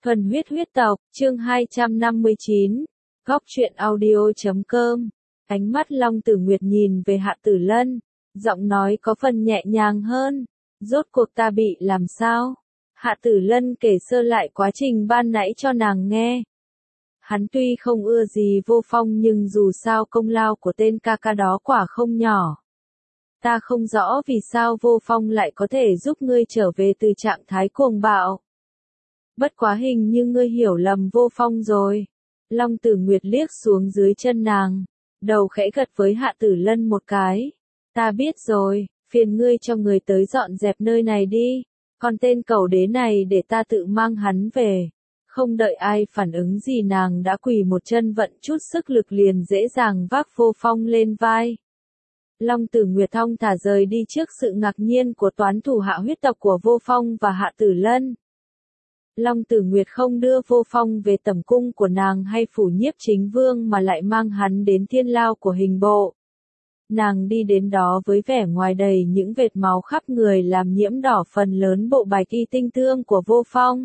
Thuần huyết huyết tộc, chương 259, góc truyện audio.com. Ánh mắt Long Tử Nguyệt nhìn về Hạ Tử Lân, giọng nói có phần nhẹ nhàng hơn. Rốt cuộc ta bị làm sao? Hạ Tử Lân kể sơ lại quá trình ban nãy cho nàng nghe. Hắn tuy không ưa gì Vô Phong nhưng dù sao công lao của tên ca ca đó quả không nhỏ. Ta không rõ vì sao Vô Phong lại có thể giúp ngươi trở về từ trạng thái cuồng bạo. Bất quá hình như ngươi hiểu lầm Vô Phong rồi. Long Tử Nguyệt liếc xuống dưới chân nàng, đầu khẽ gật với Hạ Tử Lân một cái. Ta biết rồi, phiền ngươi cho người tới dọn dẹp nơi này đi, còn tên cẩu đế này để ta tự mang hắn về. Không đợi ai phản ứng gì nàng đã quỳ một chân vận chút sức lực liền dễ dàng vác Vô Phong lên vai. Long Tử Nguyệt thong thả rời đi trước sự ngạc nhiên của toán thủ hạ huyết tộc của Vô Phong và Hạ Tử Lân. Long Tử Nguyệt không đưa Vô Phong về tẩm cung của nàng hay phủ nhiếp chính vương mà lại mang hắn đến thiên lao của hình bộ. Nàng đi đến đó với vẻ ngoài đầy những vệt máu khắp người làm nhiễm đỏ phần lớn bộ bài y tinh thương của Vô Phong.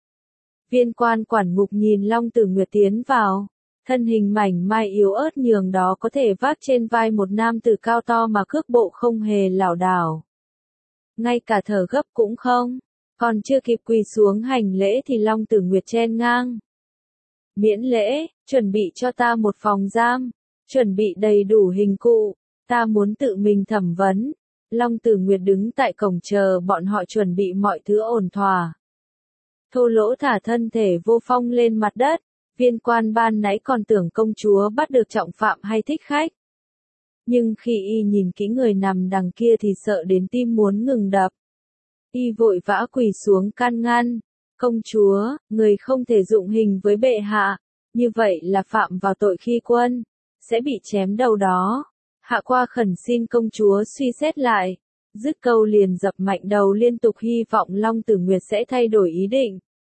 Viên quan quản ngục nhìn Long Tử Nguyệt tiến vào, thân hình mảnh mai yếu ớt nhường đó có thể vác trên vai một nam tử cao to mà cước bộ không hề lảo đảo. Ngay cả thở gấp cũng không. Còn chưa kịp quỳ xuống hành lễ thì Long Tử Nguyệt chen ngang. Miễn lễ, chuẩn bị cho ta một phòng giam, chuẩn bị đầy đủ hình cụ, ta muốn tự mình thẩm vấn. Long Tử Nguyệt đứng tại cổng chờ bọn họ chuẩn bị mọi thứ ổn thỏa. Thô lỗ thả thân thể Vô Phong lên mặt đất, viên quan ban nãy còn tưởng công chúa bắt được trọng phạm hay thích khách. Nhưng khi y nhìn kỹ người nằm đằng kia thì sợ đến tim muốn ngừng đập. Y vội vã quỳ xuống can ngăn, công chúa, người không thể dụng hình với bệ hạ, như vậy là phạm vào tội khi quân, sẽ bị chém đầu đó. Hạ qua khẩn xin công chúa suy xét lại, dứt câu liền dập mạnh đầu liên tục hy vọng Long Tử Nguyệt sẽ thay đổi ý định.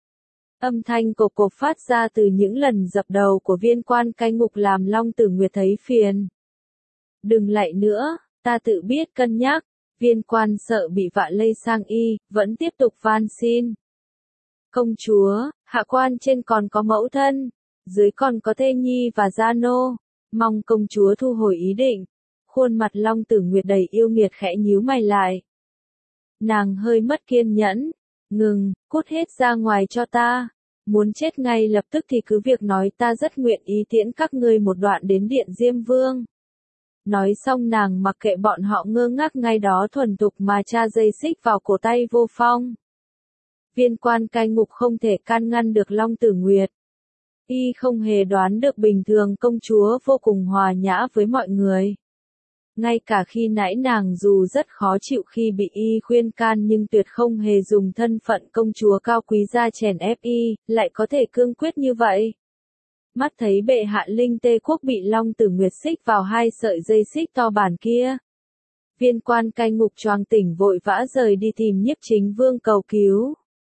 Âm thanh cộc cộc phát ra từ những lần dập đầu của viên quan cai ngục làm Long Tử Nguyệt thấy phiền. Đừng lại nữa, ta tự biết cân nhắc. Viên quan sợ bị vạ lây sang y, vẫn tiếp tục van xin. Công chúa, hạ quan trên còn có mẫu thân, dưới còn có thê nhi và gia nô, mong công chúa thu hồi ý định. Khuôn mặt Long Tử Nguyệt đầy yêu nghiệt khẽ nhíu mày lại. Nàng hơi mất kiên nhẫn, ngừng, cút hết ra ngoài cho ta. Muốn chết ngay lập tức thì cứ việc nói, ta rất nguyện ý tiễn các ngươi một đoạn đến điện Diêm Vương. Nói xong nàng mặc kệ bọn họ ngơ ngác ngay đó thuần thục mà tra dây xích vào cổ tay Vô Phong. Viên quan cai ngục không thể can ngăn được Long Tử Nguyệt. Y không hề đoán được bình thường công chúa vô cùng hòa nhã với mọi người. Ngay cả khi nãy nàng dù rất khó chịu khi bị y khuyên can nhưng tuyệt không hề dùng thân phận công chúa cao quý ra chèn ép y, lại có thể cương quyết như vậy. Mắt thấy bệ hạ Linh Tê Quốc bị Long Tử Nguyệt xích vào hai sợi dây xích to bản kia. Viên quan cai ngục choàng tỉnh vội vã rời đi tìm nhiếp chính vương cầu cứu.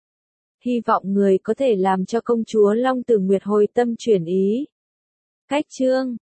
Hy vọng người có thể làm cho công chúa Long Tử Nguyệt hồi tâm chuyển ý. Cách chương